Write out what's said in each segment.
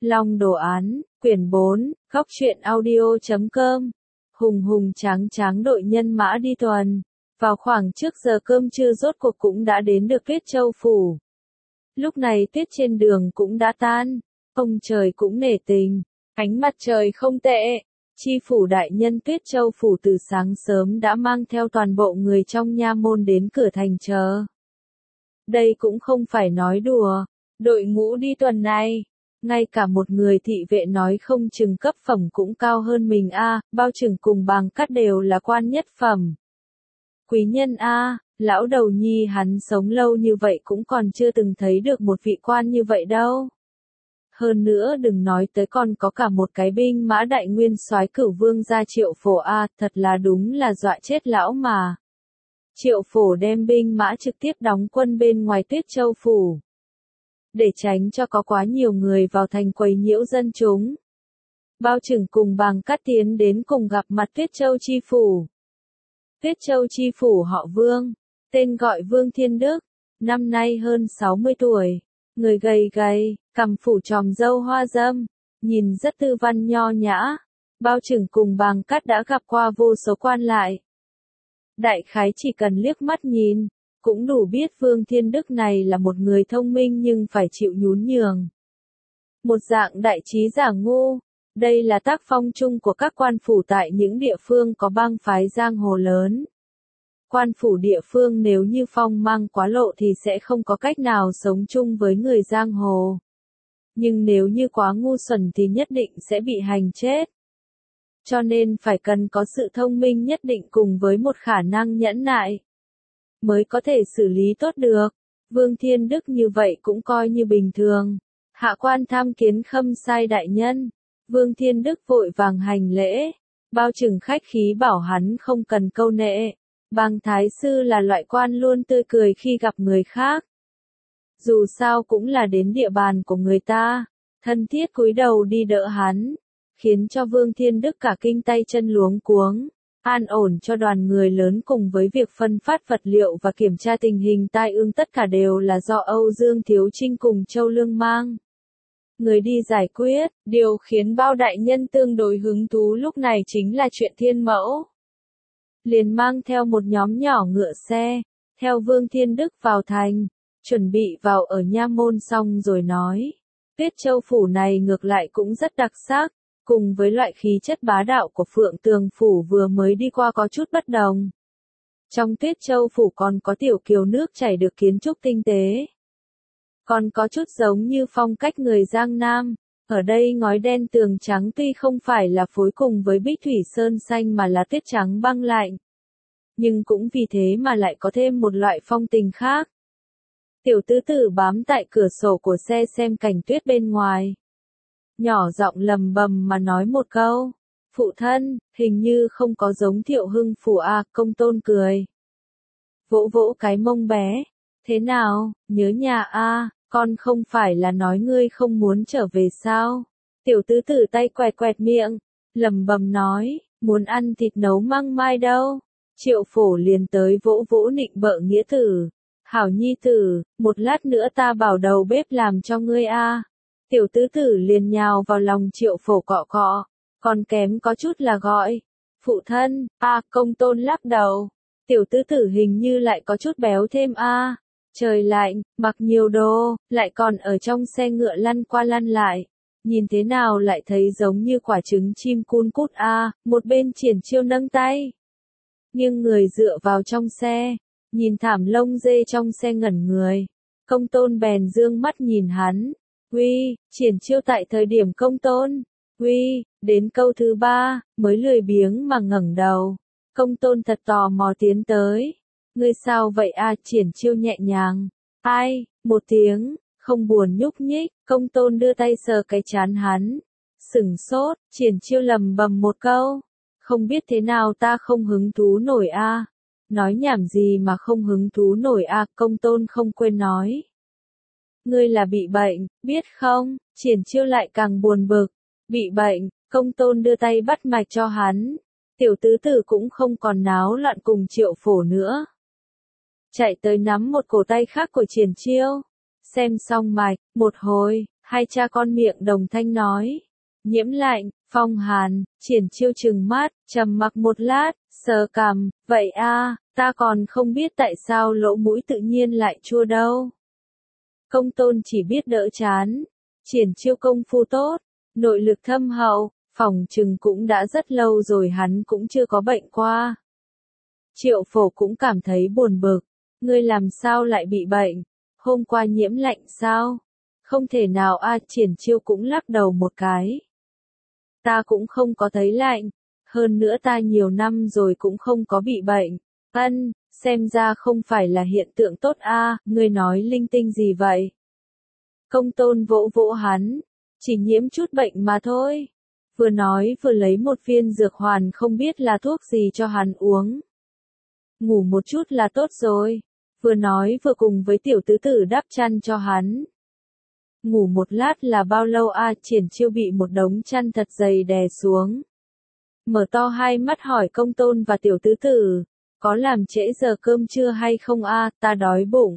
Long đồ án, quyển 4, góc truyện audio.com. Hùng hùng tráng tráng đội nhân mã đi tuần. Vào khoảng trước giờ cơm trưa rốt cuộc cũng đã đến được Tuyết Châu phủ. Lúc này tuyết trên đường cũng đã tan, ông trời cũng nể tình, ánh mặt trời không tệ. Chi phủ đại nhân Tuyết Châu phủ từ sáng sớm đã mang theo toàn bộ người trong nha môn đến cửa thành chờ. Đây cũng không phải nói đùa, đội ngũ đi tuần này, ngay cả một người thị vệ nói không chừng cấp phẩm cũng cao hơn mình bao chừng cùng bằng cắt đều là quan nhất phẩm. Quý nhân lão đầu nhi hắn sống lâu như vậy cũng còn chưa từng thấy được một vị quan như vậy đâu. Hơn nữa đừng nói tới còn có cả một cái binh mã đại nguyên soái Cửu Vương gia Triệu Phổ thật là đúng là dọa chết lão mà. Triệu Phổ đem binh mã trực tiếp đóng quân bên ngoài Tuyết Châu phủ, để tránh cho có quá nhiều người vào thành quấy nhiễu dân chúng. Bao chừng cùng bằng cắt tiến đến cùng gặp mặt Tuyết Châu chi phủ. Tuyết Châu chi phủ họ Vương, tên gọi Vương Thiên Đức, năm nay hơn 60 tuổi, người gầy gầy, cằm phủ tròm râu hoa râm, nhìn rất tư văn nho nhã, bao chừng cùng bằng cắt đã gặp qua vô số quan lại. Đại khái chỉ cần liếc mắt nhìn, cũng đủ biết Vương Thiên Đức này là một người thông minh nhưng phải chịu nhún nhường. Một dạng đại trí giả ngu, đây là tác phong chung của các quan phủ tại những địa phương có bang phái giang hồ lớn. Quan phủ địa phương nếu như phong mang quá lộ thì sẽ không có cách nào sống chung với người giang hồ. Nhưng nếu như quá ngu xuẩn thì nhất định sẽ bị hành chết. Cho nên phải cần có sự thông minh nhất định cùng với một khả năng nhẫn nại, mới có thể xử lý tốt được. Vương Thiên Đức như vậy cũng coi như bình thường. Hạ quan tham kiến Khâm sai đại nhân. Vương Thiên Đức vội vàng hành lễ, bao chừng khách khí bảo hắn không cần câu nệ. Bang thái sư là loại quan luôn tươi cười khi gặp người khác. Dù sao cũng là đến địa bàn của người ta, thân thiết cúi đầu đi đỡ hắn, khiến cho Vương Thiên Đức cả kinh tay chân luống cuống. An ổn cho đoàn người lớn cùng với việc phân phát vật liệu và kiểm tra tình hình tai ương tất cả đều là do Âu Dương Thiếu Trinh cùng Châu Lương mang người đi giải quyết. Điều khiến bao đại nhân tương đối hứng thú lúc này chính là chuyện Thiên Mẫu. Liền mang theo một nhóm nhỏ ngựa xe, theo Vương Thiên Đức vào thành, chuẩn bị vào ở nha môn xong rồi nói. Tuyết Châu phủ này ngược lại cũng rất đặc sắc. Cùng với loại khí chất bá đạo của Phượng Tường phủ vừa mới đi qua có chút bất đồng. Trong Tuyết Châu phủ còn có tiểu kiều nước chảy được kiến trúc tinh tế. Còn có chút giống như phong cách người Giang Nam. Ở đây ngói đen tường trắng tuy không phải là phối cùng với bích thủy sơn xanh mà là tuyết trắng băng lạnh. Nhưng cũng vì thế mà lại có thêm một loại phong tình khác. Tiểu tứ tử bám tại cửa sổ của xe xem cảnh tuyết bên ngoài. Nhỏ giọng lầm bầm mà nói một câu. Phụ thân, hình như không có giống Thiệu Hưng phủ Công Tôn cười. Vỗ vỗ cái mông bé. Thế nào, nhớ nhà con không phải là nói ngươi không muốn trở về sao? Tiểu tứ tử tay quẹt quẹt miệng, lầm bầm nói, muốn ăn thịt nấu măng mai đâu. Triệu Phổ liền tới vỗ vỗ nịnh bợ nghĩa tử. Hảo nhi tử, một lát nữa ta bảo đầu bếp làm cho ngươi Tiểu tứ tử liền nhào vào lòng Triệu Phổ cọ cọ, còn kém có chút là gọi. Phụ thân, Công Tôn lắc đầu. Tiểu tứ tử hình như lại có chút béo thêm Trời lạnh, mặc nhiều đồ, lại còn ở trong xe ngựa lăn qua lăn lại. Nhìn thế nào lại thấy giống như quả trứng chim cun cút một bên Triển Chiêu nâng tay. Nhưng người dựa vào trong xe, nhìn thảm lông dê trong xe ngẩn người. Công Tôn bèn dương mắt nhìn hắn. Uy, Triển Chiêu tại thời điểm Công Tôn. Uy, đến câu thứ 3, mới lười biếng mà ngẩng đầu. Công Tôn thật tò mò tiến tới. Ngươi sao vậy Triển Chiêu nhẹ nhàng. Ai, một tiếng, không buồn nhúc nhích. Công Tôn đưa tay sờ cái trán hắn. Sửng sốt, Triển Chiêu lầm bầm một câu. Không biết thế nào ta không hứng thú nổi Nói nhảm gì mà không hứng thú nổi Công Tôn không quên nói. Ngươi là bị bệnh, biết không? Triển Chiêu lại càng buồn bực. Bị bệnh, Công Tôn đưa tay bắt mạch cho hắn. Tiểu tứ tử cũng không còn náo loạn cùng Triệu Phổ nữa. Chạy tới nắm một cổ tay khác của Triển Chiêu. Xem xong mạch, một hồi, Hai cha con miệng đồng thanh nói. Nhiễm Lạnh, Phong Hàn, Triển Chiêu trừng mắt, trầm mặc một lát, sờ cằm, vậy a, ta còn không biết tại sao lỗ mũi tự nhiên lại chua đâu. Công Tôn chỉ biết đỡ chán. Triển Chiêu công phu tốt, nội lực thâm hậu, phỏng chừng cũng đã rất lâu rồi hắn cũng chưa có bệnh qua. Triệu Phổ cũng cảm thấy buồn bực, ngươi làm sao lại bị bệnh? Hôm qua nhiễm lạnh sao? Không thể nào a, Triển Chiêu cũng lắc đầu một cái. Ta cũng không có thấy lạnh, hơn nữa ta nhiều năm rồi cũng không có bị bệnh. Xem ra không phải là hiện tượng tốt a, ngươi nói linh tinh gì vậy? Công Tôn vỗ vỗ hắn, chỉ nhiễm chút bệnh mà thôi. Vừa nói vừa lấy một viên dược hoàn không biết là thuốc gì cho hắn uống. Ngủ một chút là tốt rồi. Vừa nói vừa cùng với tiểu tứ tử đắp chăn cho hắn. Ngủ một lát là bao lâu a? Triển Chiêu bị một đống chăn thật dày đè xuống. Mở to hai mắt hỏi Công Tôn và tiểu tứ tử, có làm trễ giờ cơm trưa hay không a? Ta đói bụng.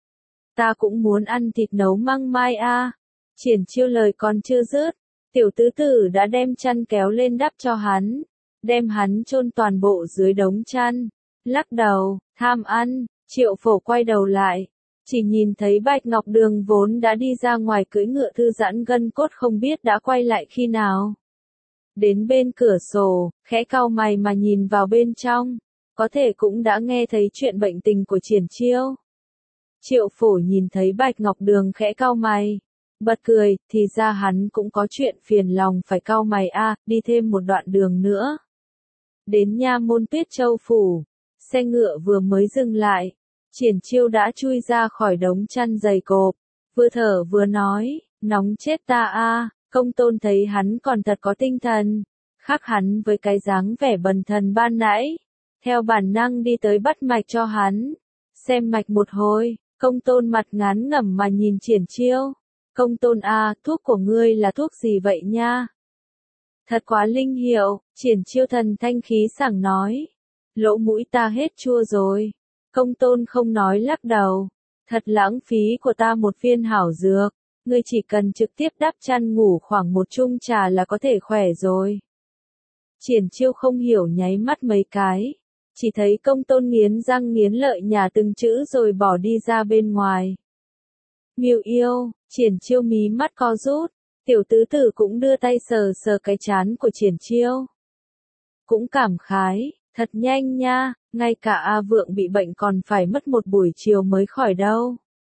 Ta cũng muốn ăn thịt nấu măng mai a. Triển Chiêu lời còn chưa dứt, tiểu tứ tử đã đem chăn kéo lên đắp cho hắn, đem hắn chôn toàn bộ dưới đống chăn. Lắc đầu, tham ăn. Triệu Phổ quay đầu lại, chỉ nhìn thấy Bạch Ngọc Đường vốn đã đi ra ngoài cưỡi ngựa thư giãn gân cốt không biết đã quay lại khi nào. Đến bên cửa sổ, khẽ cau mày mà nhìn vào bên trong, có thể cũng đã nghe thấy chuyện bệnh tình của Triển Chiêu. Triệu Phổ nhìn thấy Bạch Ngọc Đường khẽ cau mày, bật cười, thì ra hắn cũng có chuyện phiền lòng phải cau mày a, đi thêm một đoạn đường nữa. Đến nha môn Tuyết Châu phủ, xe ngựa vừa mới dừng lại, Triển Chiêu đã chui ra khỏi đống chăn dày cộp, vừa thở vừa nói, nóng chết ta a. Công Tôn thấy hắn còn thật có tinh thần, khác hắn với cái dáng vẻ bần thần ban nãy, theo bản năng đi tới bắt mạch cho hắn. Xem mạch một hồi, Công Tôn mặt ngán ngẩm mà nhìn Triển Chiêu. Công Tôn a, thuốc của ngươi là thuốc gì vậy nha? Thật quá linh hiệu, Triển Chiêu thần thanh khí sảng nói. Lỗ mũi ta hết chua rồi. Công Tôn không nói lắc đầu. Thật lãng phí của ta một viên hảo dược. Ngươi chỉ cần trực tiếp đắp chăn ngủ khoảng một chung trà là có thể khỏe rồi. Triển Chiêu không hiểu nháy mắt mấy cái. Chỉ thấy Công Tôn nghiến răng nghiến lợi nhả từng chữ rồi bỏ đi ra bên ngoài. Miêu yêu, Triển Chiêu mí mắt co rút. Tiểu tứ tử cũng đưa tay sờ sờ cái trán của Triển Chiêu. Cũng cảm khái, thật nhanh nha, ngay cả A Vượng bị bệnh còn phải mất một buổi chiều mới khỏi đâu.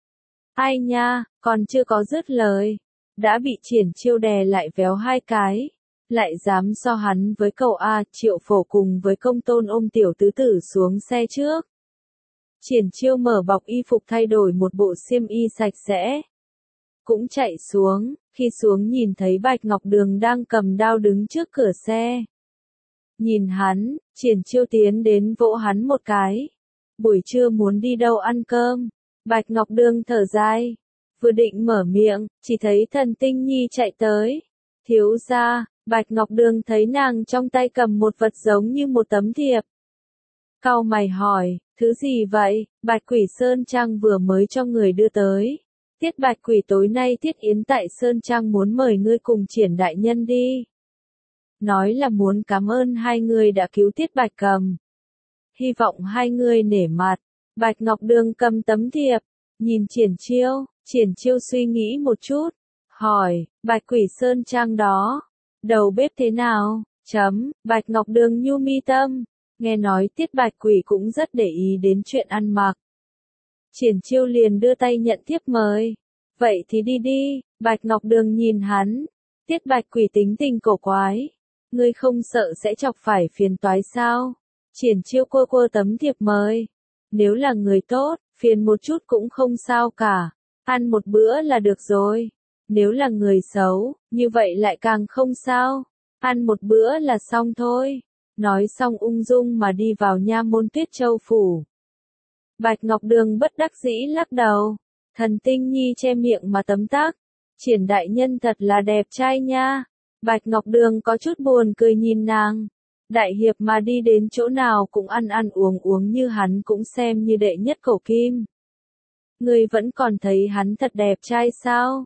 Ai nha, còn chưa có dứt lời, đã bị Triển Chiêu đè lại véo hai cái, lại dám so hắn với cậu A. Triệu Phổ cùng với Công Tôn ôm tiểu tứ tử xuống xe trước. Triển Chiêu mở bọc y phục thay đổi một bộ xiêm y sạch sẽ. Cũng chạy xuống, khi xuống nhìn thấy Bạch Ngọc Đường đang cầm đao đứng trước cửa xe. Nhìn hắn, Triển Chiêu tiến đến vỗ hắn một cái. Buổi trưa muốn đi đâu ăn cơm? Bạch Ngọc Đường thở dài. Vừa định mở miệng, chỉ thấy Thần Tinh Nhi chạy tới. Thiếu gia, Bạch Ngọc Đường thấy nàng trong tay cầm một vật giống như một tấm thiệp. Cau mày hỏi, thứ gì vậy? Bạch Quỷ Sơn Trang vừa mới cho người đưa tới. Tiết Bạch Quỷ tối nay Tiết Yến tại Sơn Trang muốn mời ngươi cùng Triển đại nhân đi. Nói là muốn cảm ơn hai người đã cứu Tiết Bạch Cầm. Hy vọng hai người nể mặt. Bạch Ngọc Đường cầm tấm thiệp, nhìn Triển Chiêu suy nghĩ một chút, hỏi, Bạch Quỷ Sơn Trang đó, đầu bếp thế nào? Bạch Ngọc Đường nhu mi tâm, nghe nói Tiết Bạch Quỷ cũng rất để ý đến chuyện ăn mặc. Triển Chiêu liền đưa tay nhận thiếp mời. Vậy thì đi đi, Bạch Ngọc Đường nhìn hắn. Tiết Bạch Quỷ tính tình cổ quái. Ngươi không sợ sẽ chọc phải phiền toái sao? Triển Chiêu quơ tấm thiệp mời. Nếu là người tốt, phiền một chút cũng không sao cả. Ăn một bữa là được rồi. Nếu là người xấu, như vậy lại càng không sao. Ăn một bữa là xong thôi. Nói xong ung dung mà đi vào nha môn Tuyết Châu phủ. Bạch Ngọc Đường bất đắc dĩ lắc đầu. Thần Tinh Nhi che miệng mà tấm tắc. Triển đại nhân thật là đẹp trai nha. Bạch Ngọc Đường có chút buồn cười nhìn nàng. Đại hiệp mà đi đến chỗ nào cũng ăn uống như hắn cũng xem như đệ nhất cổ kim. Ngươi vẫn còn thấy hắn thật đẹp trai sao?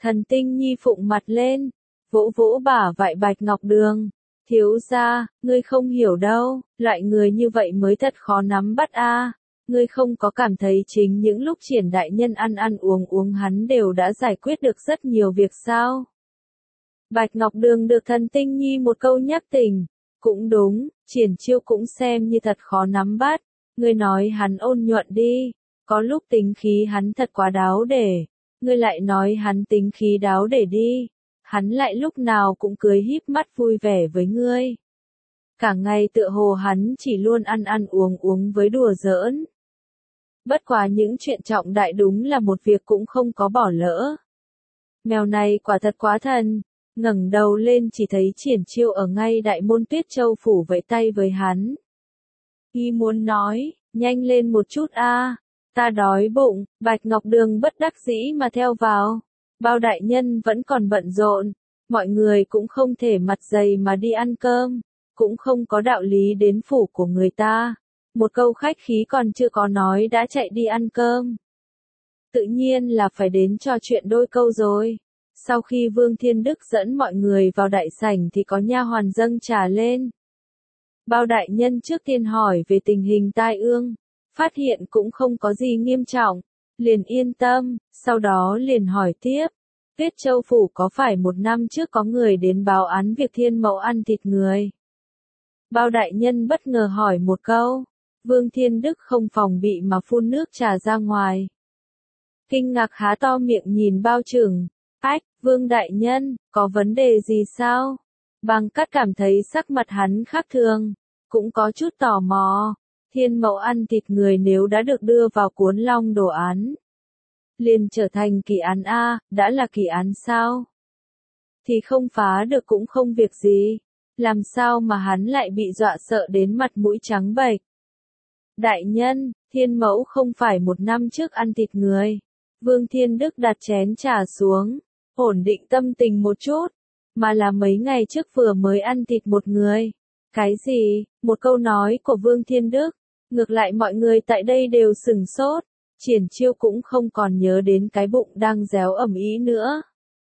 Thần Tinh Nhi phụng mặt lên, vỗ vỗ bả vai Bạch Ngọc Đường. Thiếu gia, ngươi không hiểu đâu, loại người như vậy mới thật khó nắm bắt a. Ngươi không có cảm thấy chính những lúc Triển đại nhân ăn ăn uống uống hắn đều đã giải quyết được rất nhiều việc sao? Bạch Ngọc Đường được Thần Tinh Nhi một câu nhắc tỉnh. Cũng đúng, Triển Chiêu cũng xem như thật khó nắm bắt. Ngươi nói hắn ôn nhuận đi, có lúc tính khí hắn thật quá đáo để. Ngươi lại nói hắn tính khí đáo để đi. Hắn lại lúc nào cũng cười híp mắt vui vẻ với ngươi. Cả ngày tựa hồ hắn chỉ luôn ăn ăn uống uống với đùa giỡn. Bất quá những chuyện trọng đại đúng là một việc cũng không có bỏ lỡ. Mèo này quả thật quá thần, ngẩng đầu lên chỉ thấy Triển Chiêu ở ngay đại môn Tuyết Châu phủ vẫy tay với hắn. Y muốn nói, nhanh lên một chút a, ta đói bụng. Bạch Ngọc Đường bất đắc dĩ mà theo vào. Bao đại nhân vẫn còn bận rộn, mọi người cũng không thể mặt dày mà đi ăn cơm, cũng không có đạo lý đến phủ của người ta. Một câu khách khí còn chưa có nói đã chạy đi ăn cơm. Tự nhiên là phải đến trò chuyện đôi câu rồi. Sau khi Vương Thiên Đức dẫn mọi người vào đại sảnh thì có nha hoàn dâng trà lên. Bao đại nhân trước tiên hỏi về tình hình tai ương, phát hiện cũng không có gì nghiêm trọng, liền yên tâm, sau đó liền hỏi tiếp. Tuyết Châu phủ có phải một năm trước có người đến báo án việc Thiên Mẫu ăn thịt người? Bao đại nhân bất ngờ hỏi một câu. Vương Thiên Đức không phòng bị mà phun nước trà ra ngoài. Kinh ngạc há to miệng nhìn Bao Trừng. Ách, Vương đại nhân, có vấn đề gì sao? Bàng Cát cảm thấy sắc mặt hắn khác thường, cũng có chút tò mò. Thiên Mẫu ăn thịt người nếu đã được đưa vào cuốn long đồ án, liền trở thành kỳ án a, đã là kỳ án sao? Thì không phá được cũng không việc gì, làm sao mà hắn lại bị dọa sợ đến mặt mũi trắng bệch? Đại nhân, Thiên Mẫu không phải một năm trước ăn thịt người. Vương Thiên Đức đặt chén trà xuống, ổn định tâm tình một chút, mà là mấy ngày trước vừa mới ăn thịt một người. Cái gì? Một câu nói của Vương Thiên Đức, ngược lại mọi người tại đây đều sửng sốt. Triển Chiêu cũng không còn nhớ đến cái bụng đang réo ầm ĩ nữa.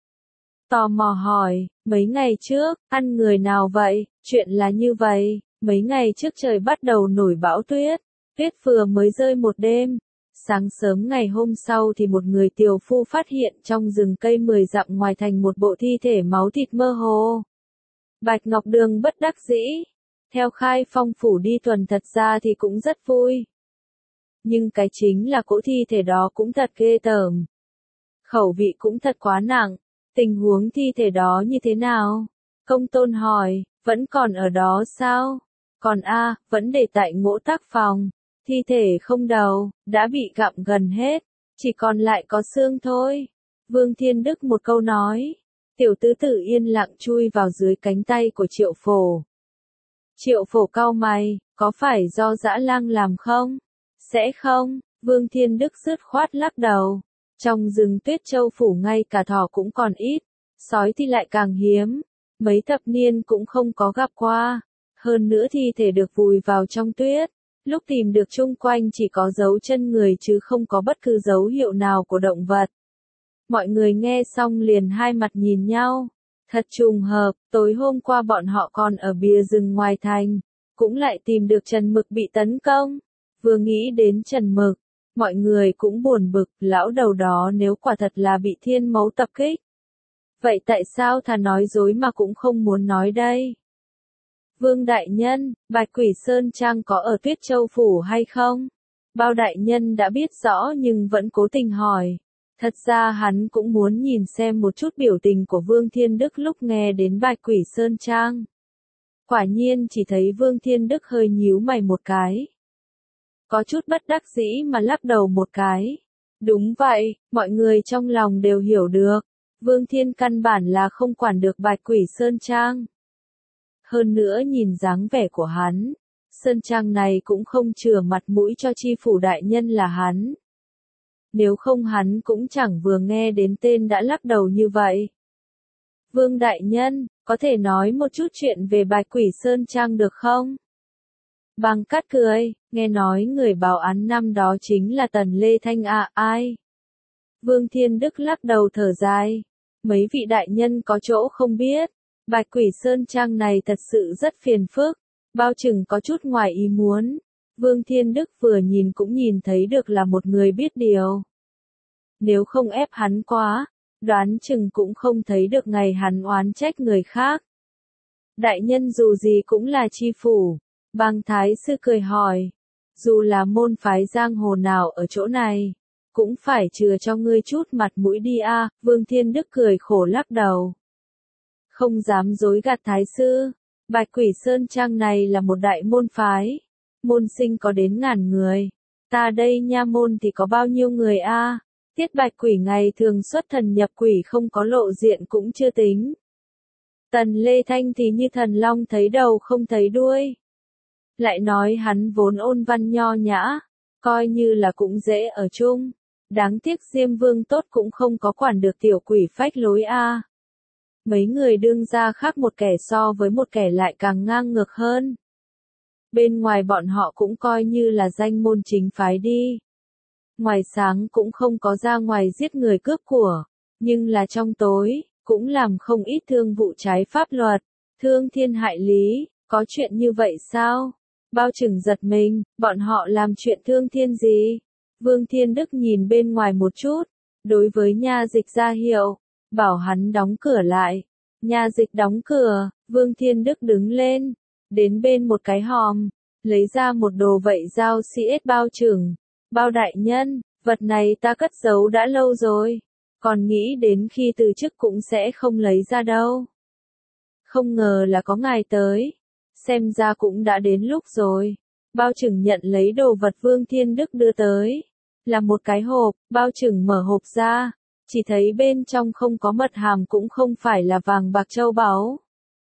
Tò mò hỏi, mấy ngày trước, ăn người nào vậy? Chuyện là như vậy, mấy ngày trước trời bắt đầu nổi bão tuyết, tuyết vừa mới rơi một đêm. Sáng sớm ngày hôm sau thì một người tiều phu phát hiện trong rừng cây 10 dặm ngoài thành một bộ thi thể máu thịt mơ hồ. Bạch Ngọc Đường bất đắc dĩ. Theo Khai Phong phủ đi tuần thật ra thì cũng rất vui. Nhưng cái chính là cỗ thi thể đó cũng thật ghê tởm. Khẩu vị cũng thật quá nặng. Tình huống thi thể đó như thế nào? Công tôn hỏi, vẫn còn ở đó sao? Còn vẫn để tại ngỗ tác phòng. Thi thể không đầu, đã bị gặm gần hết. Chỉ còn lại có xương thôi. Vương Thiên Đức một câu nói. Tiểu tứ tử yên lặng chui vào dưới cánh tay của Triệu Phổ. Triệu Phổ cau mày, có phải do Dã Lang làm không? Sẽ không, Vương Thiên Đức dứt khoát lắc đầu. Trong rừng Tuyết Châu phủ ngay cả thỏ cũng còn ít, sói thì lại càng hiếm, mấy thập niên cũng không có gặp qua. Hơn nữa thi thể được vùi vào trong tuyết, lúc tìm được chung quanh chỉ có dấu chân người chứ không có bất cứ dấu hiệu nào của động vật. Mọi người nghe xong liền hai mặt nhìn nhau. Thật trùng hợp, tối hôm qua bọn họ còn ở bìa rừng ngoài thành, cũng lại tìm được Trần Mực bị tấn công. Vừa nghĩ đến Trần Mực, mọi người cũng buồn bực, lão đầu đó nếu quả thật là bị Thiên Mẫu tập kích. Vậy tại sao thà nói dối mà cũng không muốn nói đây? Vương đại nhân, Bạch Quỷ Sơn Trang có ở Tuyết Châu phủ hay không? Bao đại nhân đã biết rõ nhưng vẫn cố tình hỏi. Thật ra hắn cũng muốn nhìn xem một chút biểu tình của Vương Thiên Đức lúc nghe đến Bạch Quỷ Sơn Trang. Quả nhiên chỉ thấy Vương Thiên Đức hơi nhíu mày một cái. Có chút bất đắc dĩ mà lắc đầu một cái. Đúng vậy, mọi người trong lòng đều hiểu được. Vương Thiên căn bản là không quản được Bạch Quỷ Sơn Trang. Hơn nữa nhìn dáng vẻ của hắn, Sơn Trang này cũng không chừa mặt mũi cho chi phủ đại nhân là hắn. Nếu không hắn cũng chẳng vừa nghe đến tên đã lắc đầu như vậy. Vương đại nhân, có thể nói một chút chuyện về Bạch Quỷ Sơn Trang được không? Bàng Cát cười, nghe nói người báo án năm đó chính là Tần Lê Thanh ai? Vương Thiên Đức lắc đầu thở dài. Mấy vị đại nhân có chỗ không biết, Bạch Quỷ Sơn Trang này thật sự rất phiền phức, bao chừng có chút ngoài ý muốn. Vương Thiên Đức vừa nhìn cũng nhìn thấy được là một người biết điều. Nếu không ép hắn quá, đoán chừng cũng không thấy được ngày hắn oán trách người khác. Đại nhân dù gì cũng là chi phủ, Bàng Thái Sư cười hỏi, dù là môn phái giang hồ nào ở chỗ này, cũng phải chừa cho ngươi chút mặt mũi đi a. Vương Thiên Đức cười khổ lắc đầu. Không dám dối gạt Thái Sư, Bạch Quỷ Sơn Trang này là một đại môn phái, môn sinh có đến ngàn người, ta đây nha môn thì có bao nhiêu người a? Tiết Bạch Quỷ ngày thường xuất thần nhập quỷ không có lộ diện cũng chưa tính. Tần Lê Thanh thì như thần long thấy đầu không thấy đuôi. Lại nói hắn vốn ôn văn nho nhã, coi như là cũng dễ ở chung. Đáng tiếc Diêm Vương tốt cũng không có quản được tiểu quỷ phách lối a. Mấy người đương gia khác một kẻ so với một kẻ lại càng ngang ngược hơn. Bên ngoài bọn họ cũng coi như là danh môn chính phái đi. Ngoài sáng cũng không có ra ngoài giết người cướp của, nhưng là trong tối, cũng làm không ít thương vụ trái pháp luật, thương thiên hại lý, có chuyện như vậy sao? Bao chừng giật mình, bọn họ làm chuyện thương thiên gì? Vương Thiên Đức nhìn bên ngoài một chút, đối với nha dịch ra hiệu, bảo hắn đóng cửa lại. Nha dịch đóng cửa, Vương Thiên Đức đứng lên, đến bên một cái hòm, lấy ra một đồ vậy giao CS bao trưởng. Bao đại nhân, vật này ta cất giấu đã lâu rồi, còn nghĩ đến khi từ chức cũng sẽ không lấy ra đâu. Không ngờ là có ngài tới, xem ra cũng đã đến lúc rồi. Bao trưởng nhận lấy đồ vật Vương Thiên Đức đưa tới, là một cái hộp, bao trưởng mở hộp ra, chỉ thấy bên trong không có mật hàm cũng không phải là vàng bạc châu báu,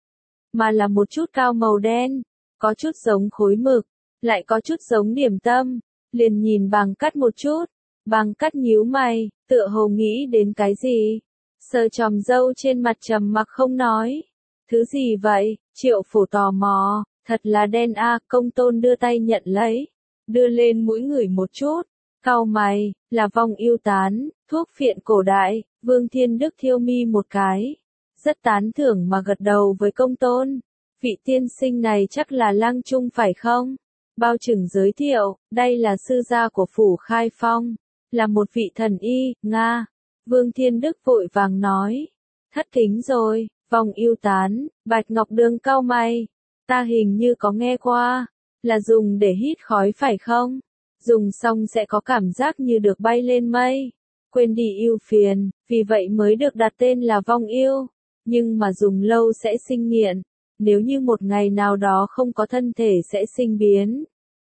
mà là một chút cao màu đen, có chút giống khối mực, lại có chút giống điểm tâm. Liền nhìn Bàng Cắt một chút, Bàng Cắt nhíu mày, tựa hồ nghĩ đến cái gì, sờ chòm râu trên mặt trầm mặc không nói. Thứ gì vậy? Triệu Phổ tò mò, thật là đen a. Công tôn đưa tay nhận lấy, đưa lên mũi ngửi một chút, cau mày, là vong yêu tán, thuốc phiện cổ đại. Vương Thiên Đức thiêu mi một cái, rất tán thưởng mà gật đầu với công tôn. Vị tiên sinh này chắc là Lăng Trung phải không? Bao trưởng giới thiệu, đây là sư gia của phủ Khai Phong, là một vị thần y, Nga. Vương Thiên Đức vội vàng nói, thất kính rồi. Vong yêu tán, Bạch Ngọc Đường cau mày, ta hình như có nghe qua, là dùng để hít khói phải không? Dùng xong sẽ có cảm giác như được bay lên mây, quên đi ưu phiền, vì vậy mới được đặt tên là vong yêu, nhưng mà dùng lâu sẽ sinh nghiện. Nếu như một ngày nào đó không có thân thể sẽ sinh biến.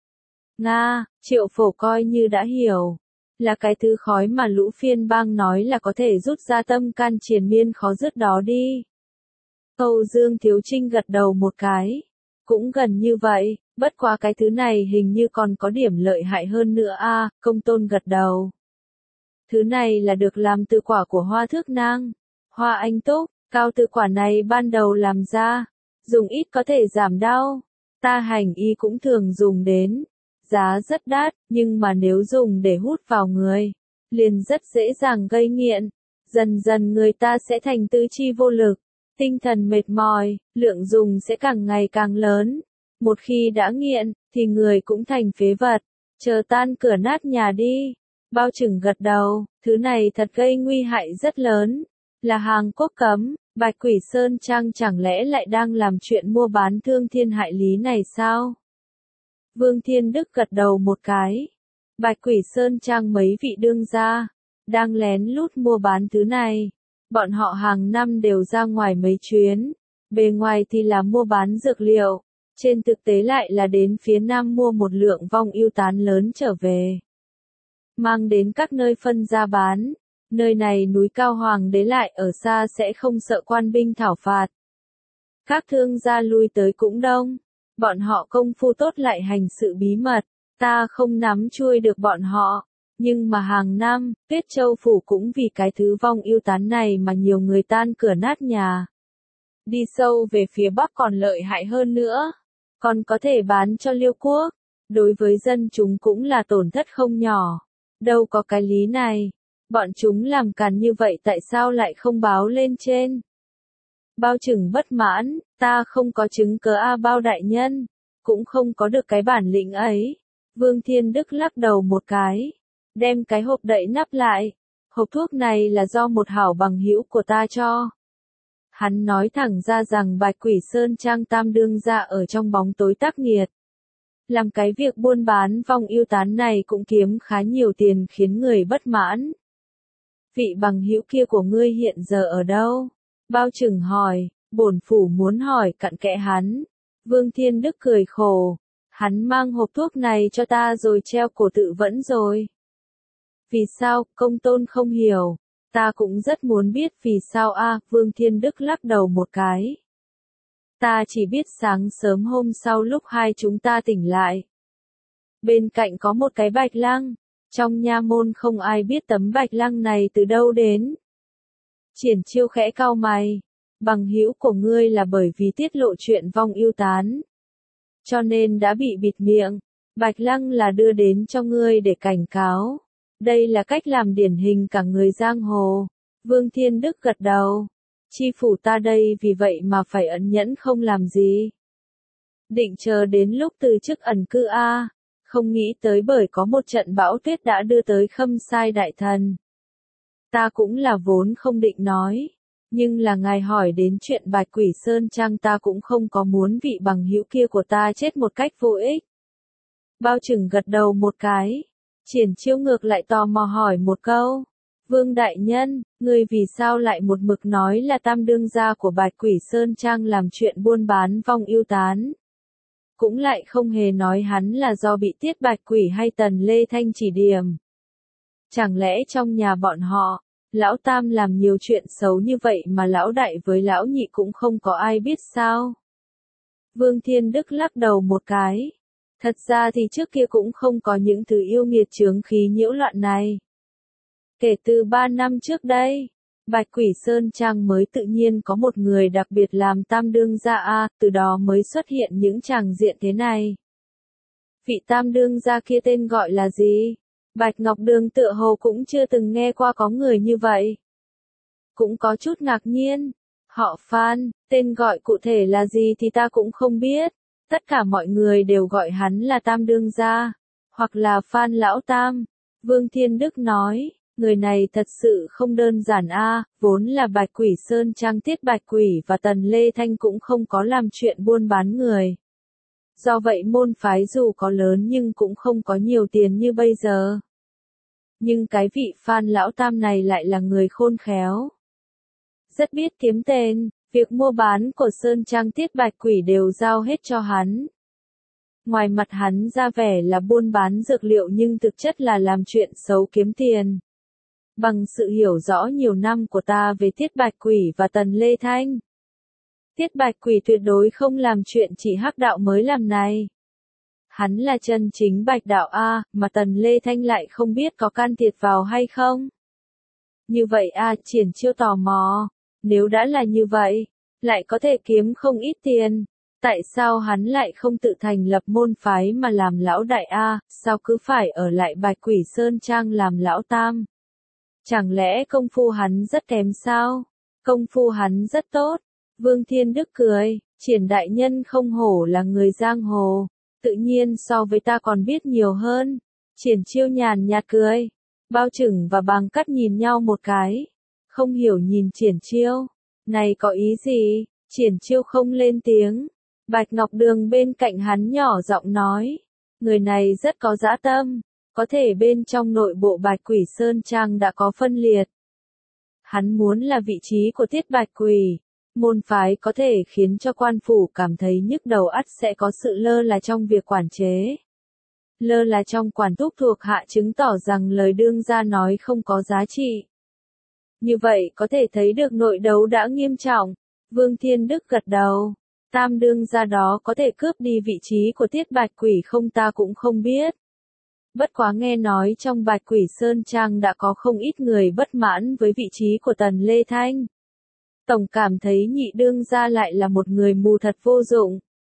Nga, Triệu Phổ coi như đã hiểu. Là cái thứ khói mà Lũ Phiên Bang nói là có thể rút ra tâm can triền miên khó dứt đó đi. Âu Dương Thiếu Trinh gật đầu một cái. Cũng gần như vậy, bất quá cái thứ này hình như còn có điểm lợi hại hơn nữa a. Công tôn gật đầu. Thứ này là được làm từ quả của hoa thước nang, hoa anh túc, cao từ quả này ban đầu làm ra. Dùng ít có thể giảm đau, ta hành y cũng thường dùng đến, giá rất đắt, nhưng mà nếu dùng để hút vào người, liền rất dễ dàng gây nghiện, dần dần người ta sẽ thành tứ chi vô lực, tinh thần mệt mỏi, lượng dùng sẽ càng ngày càng lớn, một khi đã nghiện, thì người cũng thành phế vật, chờ tan cửa nát nhà đi. Bao trưởng gật đầu, thứ này thật gây nguy hại rất lớn, là hàng quốc cấm. Bạch Quỷ Sơn Trang chẳng lẽ lại đang làm chuyện mua bán thương thiên hại lý này sao? Vương Thiên Đức gật đầu một cái. Bạch Quỷ Sơn Trang mấy vị đương gia, đang lén lút mua bán thứ này. Bọn họ hàng năm đều ra ngoài mấy chuyến. Bề ngoài thì là mua bán dược liệu. Trên thực tế lại là đến phía Nam mua một lượng vong yêu tán lớn trở về. Mang đến các nơi phân ra bán. Nơi này núi cao hoàng đế lại ở xa sẽ không sợ quan binh thảo phạt. Các thương gia lui tới cũng đông. Bọn họ công phu tốt lại hành sự bí mật. Ta không nắm chuôi được bọn họ. Nhưng mà hàng năm, Tuyết Châu Phủ cũng vì cái thứ vong yêu tán này mà nhiều người tan cửa nát nhà. Đi sâu về phía Bắc còn lợi hại hơn nữa. Còn có thể bán cho Liêu Quốc. Đối với dân chúng cũng là tổn thất không nhỏ. Đâu có cái lý này. Bọn chúng làm càn như vậy tại sao lại không báo lên trên? Bao Trừng bất mãn, ta không có chứng cớ a Bao đại nhân, cũng không có được cái bản lĩnh ấy. Vương Thiên Đức lắc đầu một cái, đem cái hộp đậy nắp lại. Hộp thuốc này là do một hảo bằng hữu của ta cho. Hắn nói thẳng ra rằng Bạch Quỷ Sơn Trang Tam đương gia ở trong bóng tối tác nghiệt. Làm cái việc buôn bán vong yêu tán này cũng kiếm khá nhiều tiền khiến người bất mãn. Vị bằng hữu kia của ngươi hiện giờ ở đâu? Bao Trừng hỏi, bổn phủ muốn hỏi cặn kẽ hắn. Vương Thiên Đức cười khổ, hắn mang hộp thuốc này cho ta rồi treo cổ tự vẫn rồi. Vì sao, công tôn không hiểu, ta cũng rất muốn biết vì sao a. Vương Thiên Đức lắc đầu một cái. Ta chỉ biết sáng sớm hôm sau lúc hai chúng ta tỉnh lại. Bên cạnh có một cái bạch lăng, trong nha môn không ai biết tấm bạch lăng này từ đâu đến. Triển Chiêu khẽ cau mày, bằng hữu của ngươi là bởi vì tiết lộ chuyện vong yêu tán, cho nên đã bị bịt miệng. Bạch lăng là đưa đến cho ngươi để cảnh cáo. Đây là cách làm điển hình cả người giang hồ. Vương Thiên Đức gật đầu. Chi phủ ta đây vì vậy mà phải ẩn nhẫn không làm gì. Định chờ đến lúc từ chức ẩn cư a, không nghĩ tới bởi có một trận bão tuyết đã đưa tới Khâm Sai đại thần. Ta cũng là vốn không định nói, nhưng là ngài hỏi đến chuyện Bạch Quỷ Sơn Trang ta cũng không có muốn vị bằng hữu kia của ta chết một cách vô ích. Bao Trừng gật đầu một cái. Triển Chiêu ngược lại tò mò hỏi một câu. Vương đại nhân, ngươi vì sao lại một mực nói là tam đương gia của Bạch Quỷ Sơn Trang làm chuyện buôn bán vong yêu tán? Cũng lại không hề nói hắn là do bị Tiết Bạch Quỷ hay Tần Lê Thanh chỉ điểm. Chẳng lẽ trong nhà bọn họ, lão tam làm nhiều chuyện xấu như vậy mà lão đại với lão nhị cũng không có ai biết sao? Vương Thiên Đức lắc đầu một cái. Thật ra thì trước kia cũng không có những thứ yêu nghiệt chướng khí nhiễu loạn này. Kể từ 3 năm trước đây, Bạch Quỷ Sơn Trang mới tự nhiên có một người đặc biệt làm tam đương gia a, từ đó mới xuất hiện những tràng diện thế này. Vị tam đương gia kia tên gọi là gì? Bạch Ngọc Đường tựa hồ cũng chưa từng nghe qua có người như vậy. Cũng có chút ngạc nhiên. Họ Phan, tên gọi cụ thể là gì thì ta cũng không biết. Tất cả mọi người đều gọi hắn là tam đương gia, hoặc là Phan lão tam. Vương Thiên Đức nói, người này thật sự không đơn giản a, vốn là Bạch Quỷ Sơn Trang Tiết Bạch Quỷ và Tần Lê Thanh cũng không có làm chuyện buôn bán người. Do vậy môn phái dù có lớn nhưng cũng không có nhiều tiền như bây giờ. Nhưng cái vị Phan lão tam này lại là người khôn khéo. Rất biết kiếm tiền, việc mua bán của Sơn Trang Tiết Bạch Quỷ đều giao hết cho hắn. Ngoài mặt hắn ra vẻ là buôn bán dược liệu nhưng thực chất là làm chuyện xấu kiếm tiền. Bằng sự hiểu rõ nhiều năm của ta về Tiết Bạch Quỷ và Tần Lê Thanh, Tiết Bạch Quỷ tuyệt đối không làm chuyện chỉ hắc đạo mới làm này. Hắn là chân chính bạch đạo a, mà Tần Lê Thanh lại không biết có can thiệp vào hay không. Như vậy a, Triển Chiêu tò mò, nếu đã là như vậy, lại có thể kiếm không ít tiền, tại sao hắn lại không tự thành lập môn phái mà làm lão đại a, sao cứ phải ở lại Bạch Quỷ Sơn Trang làm lão tam? Chẳng lẽ công phu hắn rất kém sao? Công phu hắn rất tốt. Vương Thiên Đức cười, Triển đại nhân không hổ là người giang hồ, tự nhiên so với ta còn biết nhiều hơn. Triển Chiêu nhàn nhạt cười. Bao Trừng và Bàng Cắt nhìn nhau một cái, không hiểu nhìn Triển Chiêu, này có ý gì? Triển Chiêu không lên tiếng. Bạch Ngọc Đường bên cạnh hắn nhỏ giọng nói, người này rất có dã tâm, có thể bên trong nội bộ Bạch Quỷ Sơn Trang đã có phân liệt. Hắn muốn là vị trí của Tiết Bạch Quỷ, môn phái có thể khiến cho quan phủ cảm thấy nhức đầu ắt sẽ có sự lơ là trong việc quản chế. Lơ là trong quản thúc thuộc hạ chứng tỏ rằng lời đương gia nói không có giá trị. Như vậy có thể thấy được nội đấu đã nghiêm trọng. Vương Thiên Đức gật đầu. Tam đương gia đó có thể cướp đi vị trí của Tiết Bạch Quỷ không ta cũng không biết. Bất quá nghe nói trong Bạch Quỷ Sơn Trang đã có không ít người bất mãn với vị trí của Tần Lê Thanh. Tổng cảm thấy nhị đương gia lại là một người mù thật vô dụng.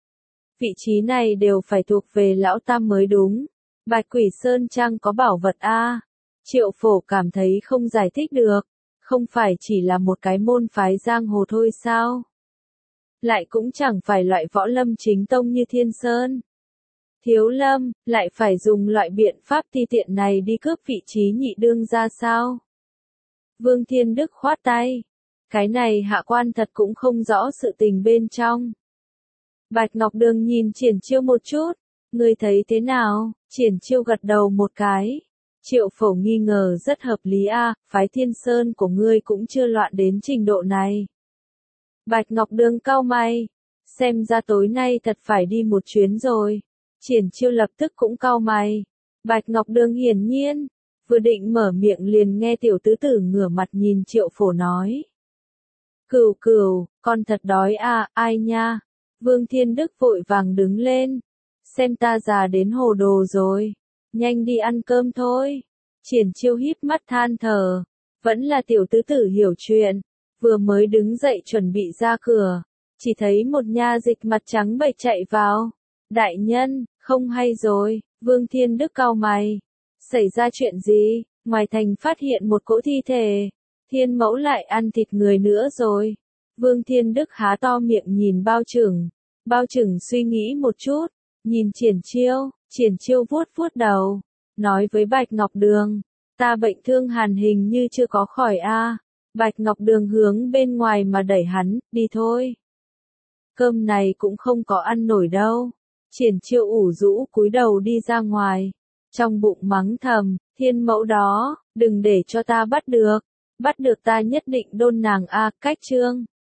Vị trí này đều phải thuộc về lão tam mới đúng. Bạch Quỷ Sơn Trang có bảo vật a. Triệu Phổ cảm thấy không giải thích được, không phải chỉ là một cái môn phái giang hồ thôi sao? Lại cũng chẳng phải loại võ lâm chính tông như Thiên Sơn. Thiếu Lâm, lại phải dùng loại biện pháp ti tiện này đi cướp vị trí nhị đương ra sao? Vương Thiên Đức khoát tay. Cái này hạ quan thật cũng không rõ sự tình bên trong. Bạch Ngọc Đường nhìn Triển Chiêu một chút. Ngươi thấy thế nào? Triển Chiêu gật đầu một cái. Triệu Phổ nghi ngờ rất hợp lý a, phái Thiên Sơn của ngươi cũng chưa loạn đến trình độ này. Bạch Ngọc Đường cau mày. Xem ra tối nay thật phải đi một chuyến rồi. Triển Chiêu lập tức cũng cau mày. Bạch Ngọc Đường hiển nhiên, vừa định mở miệng liền nghe tiểu tứ tử ngửa mặt nhìn Triệu Phổ nói. Cửu cửu, con thật đói à, ai nha? Vương Thiên Đức vội vàng đứng lên. Xem ta già đến hồ đồ rồi. Nhanh đi ăn cơm thôi. Triển Chiêu híp mắt than thở. Vẫn là tiểu tứ tử hiểu chuyện. Vừa mới đứng dậy chuẩn bị ra cửa. Chỉ thấy một nha dịch mặt trắng bệch chạy vào. Đại nhân, không hay rồi. Vương Thiên Đức cau mày. Xảy ra chuyện gì? Ngoài thành phát hiện một cỗ thi thể. Thiên mẫu lại ăn thịt người nữa rồi. Vương Thiên Đức há to miệng nhìn bao trưởng. Bao trưởng suy nghĩ một chút. Nhìn Triển Chiêu vuốt vuốt đầu. Nói với Bạch Ngọc Đường. Ta bệnh thương hàn hình như chưa có khỏi a. Bạch Ngọc Đường hướng bên ngoài mà đẩy hắn, đi thôi. Cơm này cũng không có ăn nổi đâu. Triển Chiêu ủ rũ cúi đầu đi ra ngoài. Trong bụng mắng thầm, thiên mẫu đó, đừng để cho ta bắt được ta nhất định đôn nàng a, cách chương.